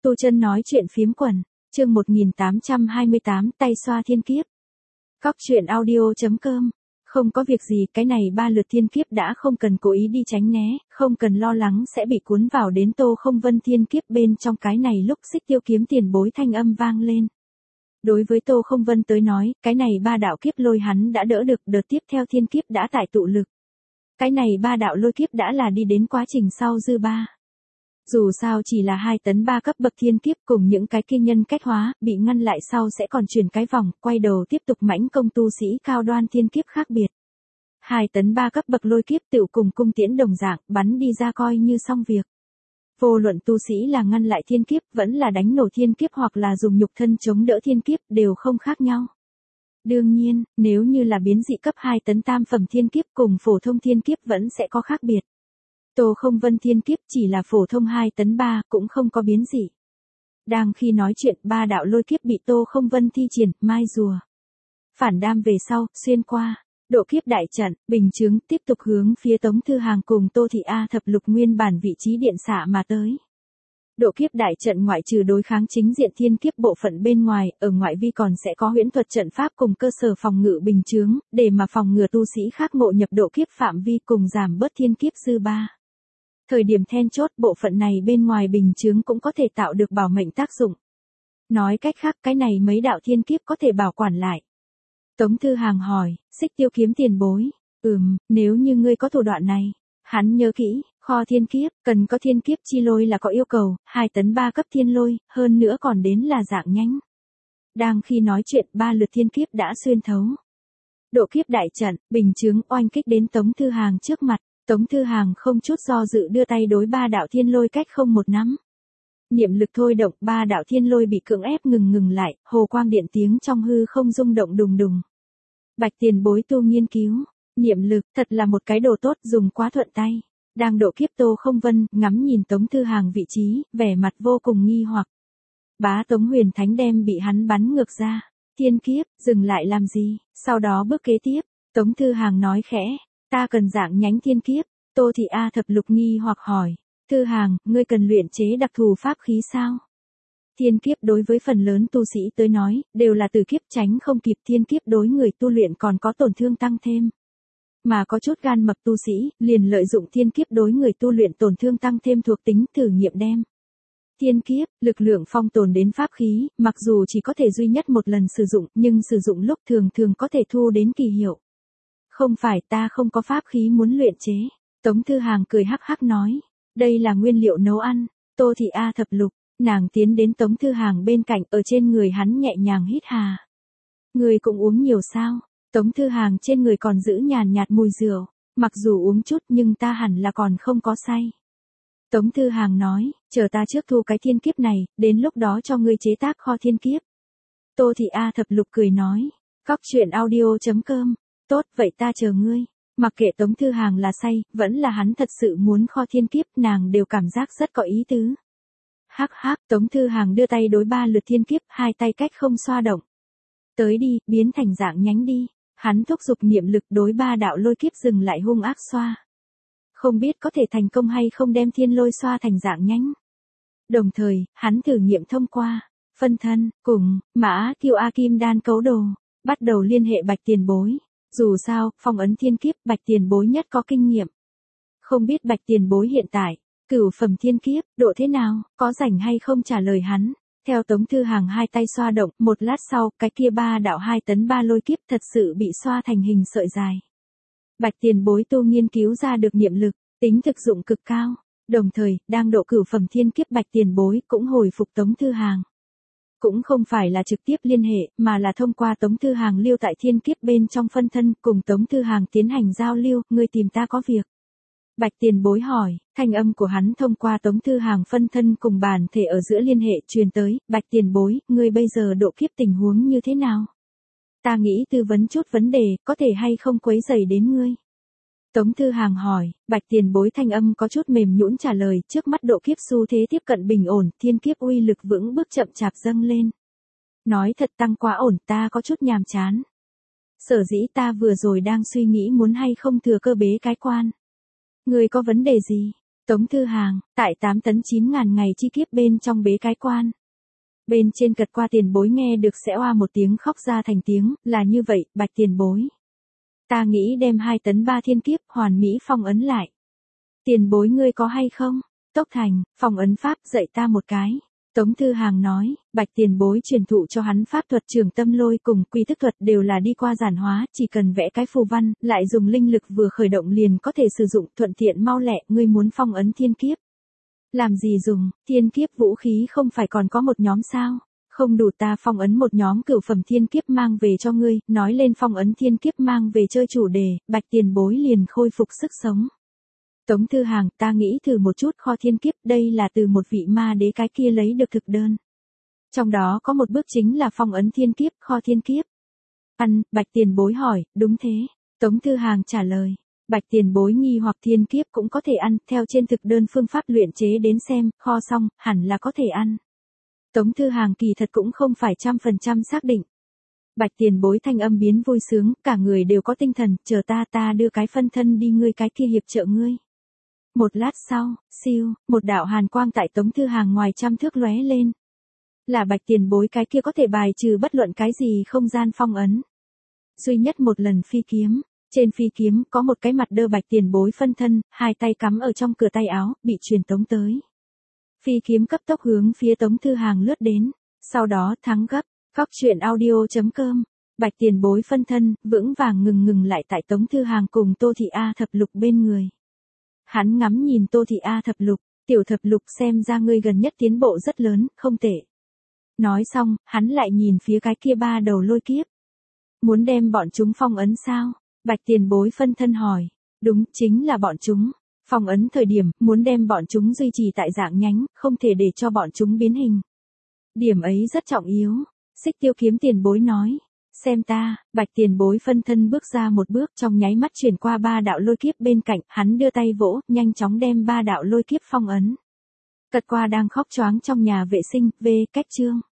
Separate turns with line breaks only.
Tu Chân nói chuyện phiếm quần, chương 1828 tay xoa thiên kiếp. Cóc truyện audio.com. Không có việc gì, cái này 3 lượt thiên kiếp đã không cần cố ý đi tránh né, không cần lo lắng sẽ bị cuốn vào đến Tô Không Vân thiên kiếp bên trong. Cái này lúc Xích Tiêu kiếm tiền bối thanh âm vang lên. Đối với Tô Không Vân tới nói, cái này 3 đạo kiếp lôi hắn đã đỡ được, đợt tiếp theo thiên kiếp đã tải tụ lực. Cái này 3 đạo lôi kiếp đã là đi đến quá trình sau dư ba. Dù sao chỉ là 2 tấn 3 cấp bậc thiên kiếp cùng những cái kia nhân cách hóa, bị ngăn lại sau sẽ còn chuyển cái vòng, quay đầu tiếp tục mãnh công tu sĩ cao đoan thiên kiếp khác biệt. 2 tấn 3 cấp bậc lôi kiếp tựu cùng cung tiễn đồng dạng, bắn đi ra coi như xong việc. Vô luận tu sĩ là ngăn lại thiên kiếp, vẫn là đánh nổ thiên kiếp hoặc là dùng nhục thân chống đỡ thiên kiếp đều không khác nhau. Đương nhiên, nếu như là biến dị cấp 2 tấn tam phẩm thiên kiếp cùng phổ thông thiên kiếp vẫn sẽ có khác biệt. Tô Không Vân thiên kiếp chỉ là phổ thông 2 tấn 3, cũng không có biến dị. Đang khi nói chuyện, 3 đạo lôi kiếp bị Tô Không Vân thi triển, mai rùa. Phản đam về sau, xuyên qua, độ kiếp đại trận, bình chướng, tiếp tục hướng phía Tống Thư Hàng cùng Tô Thị A thập lục nguyên bản vị trí điện xạ mà tới. Độ kiếp đại trận ngoại trừ đối kháng chính diện thiên kiếp bộ phận bên ngoài, ở ngoại vi còn sẽ có huyễn thuật trận pháp cùng cơ sở phòng ngự bình chướng, để mà phòng ngừa tu sĩ khác ngộ nhập độ kiếp phạm vi cùng giảm bớt thiên kiếp dư ba. Thời điểm then chốt, bộ phận này bên ngoài bình chướng cũng có thể tạo được bảo mệnh tác dụng. Nói cách khác, cái này mấy đạo thiên kiếp có thể bảo quản lại. Tống Thư Hàng hỏi, Xích Tiêu kiếm tiền bối, nếu như ngươi có thủ đoạn này. Hắn nhớ kỹ, kho thiên kiếp, cần có thiên kiếp chi lôi là có yêu cầu, 2 tấn 3 cấp thiên lôi, hơn nữa còn đến là dạng nhánh. Đang khi nói chuyện, 3 lượt thiên kiếp đã xuyên thấu. Độ kiếp đại trận, bình chướng oanh kích đến Tống Thư Hàng trước mặt. Tống Thư Hàng không chút do dự đưa tay đối 3 đạo thiên lôi cách không một nắm. Niệm lực thôi động, 3 đạo thiên lôi bị cưỡng ép ngừng lại, hồ quang điện tiếng trong hư không rung động đùng đùng. Bạch tiền bối tu nghiên cứu, niệm lực, thật là một cái đồ tốt, dùng quá thuận tay. Đang độ kiếp Tô Không Vân, ngắm nhìn Tống Thư Hàng vị trí, vẻ mặt vô cùng nghi hoặc. Bá Tống Huyền Thánh đem bị hắn bắn ngược ra. Thiên kiếp, dừng lại làm gì, sau đó bước kế tiếp, Tống Thư Hàng nói khẽ. Ta cần dạng nhánh thiên kiếp. Tô Thị A thập lục nghi hoặc hỏi. Thư Hàng, ngươi cần luyện chế đặc thù pháp khí sao? Thiên kiếp đối với phần lớn tu sĩ tới nói, đều là từ kiếp tránh không kịp, thiên kiếp đối người tu luyện còn có tổn thương tăng thêm. Mà có chút gan mập tu sĩ, liền lợi dụng thiên kiếp đối người tu luyện tổn thương tăng thêm thuộc tính thử nghiệm đem. Thiên kiếp, lực lượng phong tồn đến pháp khí, mặc dù chỉ có thể duy nhất một lần sử dụng, nhưng sử dụng lúc thường thường có thể thu đến kỳ hiệu. Không phải, ta không có pháp khí muốn luyện chế. Tống Thư Hàng cười hắc hắc nói. Đây là nguyên liệu nấu ăn. Tô Thị A thập lục, nàng tiến đến Tống Thư Hàng bên cạnh, ở trên người hắn nhẹ nhàng hít hà. Người cũng uống nhiều sao? Tống Thư Hàng trên người còn giữ nhàn nhạt mùi rượu. Mặc dù uống chút nhưng ta hẳn là còn không có say. Tống Thư Hàng nói, chờ ta trước thu cái thiên kiếp này, đến lúc đó cho ngươi chế tác kho thiên kiếp. Tô Thị A thập lục cười nói. Cóc truyện audio.com. Tốt, vậy ta chờ ngươi. Mặc kệ Tống Thư Hàng là say, vẫn là hắn thật sự muốn kho thiên kiếp, nàng đều cảm giác rất có ý tứ. Hắc hắc, Tống Thư Hàng đưa tay đối 3 lượt thiên kiếp, 2 tay cách không xoa động. Tới đi, biến thành dạng nhánh đi. Hắn thúc giục niệm lực đối 3 đạo lôi kiếp dừng lại hung ác xoa. Không biết có thể thành công hay không đem thiên lôi xoa thành dạng nhánh. Đồng thời, hắn thử nghiệm thông qua phân thân, cùng Mã Kiêu A Kim Đan cấu đồ, bắt đầu liên hệ Bạch tiền bối. Dù sao, phong ấn thiên kiếp, Bạch tiền bối nhất có kinh nghiệm. Không biết Bạch tiền bối hiện tại, cửu phẩm thiên kiếp, độ thế nào, có rảnh hay không trả lời hắn. Theo Tống Thư Hàng 2 tay xoa động, một lát sau, cái kia 3 đạo 2 tấn 3 lôi kiếp thật sự bị xoa thành hình sợi dài. Bạch tiền bối tu nghiên cứu ra được niệm lực, tính thực dụng cực cao. Đồng thời, đang độ cửu phẩm thiên kiếp Bạch tiền bối cũng hồi phục Tống Thư Hàng. Cũng không phải là trực tiếp liên hệ, mà là thông qua Tống Thư Hàng lưu tại thiên kiếp bên trong phân thân, cùng Tống Thư Hàng tiến hành giao lưu, ngươi tìm ta có việc. Bạch tiền bối hỏi, thanh âm của hắn thông qua Tống Thư Hàng phân thân cùng bản thể ở giữa liên hệ truyền tới, Bạch tiền bối, ngươi bây giờ độ kiếp tình huống như thế nào? Ta nghĩ tư vấn chút vấn đề, có thể hay không quấy rầy đến ngươi? Tống Thư Hàng hỏi, Bạch tiền bối thanh âm có chút mềm nhũn trả lời, trước mắt độ kiếp xu thế tiếp cận bình ổn, thiên kiếp uy lực vững bước chậm chạp dâng lên. Nói thật tăng quá ổn, ta có chút nhàm chán. Sở dĩ ta vừa rồi đang suy nghĩ muốn hay không thừa cơ bế cái quan. Người có vấn đề gì? Tống Thư Hàng, tại 8 tấn 9.000 ngày chi kiếp bên trong bế cái quan. Bên trên cật qua tiền bối nghe được sẽ oa một tiếng khóc ra thành tiếng, là như vậy, bạch tiền bối. Ta nghĩ đem 2 tấn 3 thiên kiếp hoàn mỹ phong ấn lại. Tiền bối ngươi có hay không? Tốc Thành, phong ấn pháp dạy ta một cái. Tống Thư Hàng nói, bạch tiền bối truyền thụ cho hắn pháp thuật trường tâm lôi cùng quy thức thuật đều là đi qua giản hóa, chỉ cần vẽ cái phù văn, lại dùng linh lực vừa khởi động liền có thể sử dụng thuận tiện mau lẹ, ngươi muốn phong ấn thiên kiếp. Làm gì dùng, thiên kiếp vũ khí không phải còn có một nhóm sao? Không đủ ta phong ấn một nhóm cửu phẩm thiên kiếp mang về cho ngươi, nói lên phong ấn thiên kiếp mang về chơi chủ đề, bạch tiền bối liền khôi phục sức sống. Tống Thư Hàng, ta nghĩ thử một chút kho thiên kiếp, đây là từ một vị ma đế cái kia lấy được thực đơn. Trong đó có một bước chính là phong ấn thiên kiếp, kho thiên kiếp. Ăn, bạch tiền bối hỏi, đúng thế. Tống Thư Hàng trả lời, bạch tiền bối nghi hoặc thiên kiếp cũng có thể ăn, theo trên thực đơn phương pháp luyện chế đến xem, kho xong, hẳn là có thể ăn. Tống Thư Hàng kỳ thật cũng không phải 100% xác định. Bạch tiền bối thanh âm biến vui sướng, cả người đều có tinh thần, chờ ta đưa cái phân thân đi ngươi cái kia hiệp trợ ngươi. Một lát sau, siêu, một đạo hàn quang tại Tống Thư Hàng ngoài 100 thước lóe lên. Là bạch tiền bối cái kia có thể bài trừ bất luận cái gì không gian phong ấn. Duy nhất một lần phi kiếm, trên phi kiếm có một cái mặt đơ bạch tiền bối phân thân, 2 tay cắm ở trong cửa tay áo, bị truyền tống tới. Phi kiếm cấp tốc hướng phía Tống Thư Hàng lướt đến, sau đó thắng gấp, Cóc Truyện Audio.com. Bạch tiền bối phân thân, vững vàng ngừng lại tại Tống Thư Hàng cùng Tô Thị A Thập Lục bên người. Hắn ngắm nhìn Tô Thị A Thập Lục, tiểu Thập Lục xem ra ngươi gần nhất tiến bộ rất lớn, không tệ. Nói xong, hắn lại nhìn phía cái kia 3 đầu lôi kiếp. Muốn đem bọn chúng phong ấn sao? Bạch tiền bối phân thân hỏi. Đúng, chính là bọn chúng. Phong ấn thời điểm, muốn đem bọn chúng duy trì tại dạng nhánh, không thể để cho bọn chúng biến hình. Điểm ấy rất trọng yếu. Xích Tiêu Kiếm tiền bối nói. Xem ta, bạch tiền bối phân thân bước ra một bước trong nháy mắt chuyển qua 3 đạo lôi kiếp bên cạnh, hắn đưa tay vỗ, nhanh chóng đem 3 đạo lôi kiếp phong ấn. Cật qua đang khóc choáng trong nhà vệ sinh, về cách chương.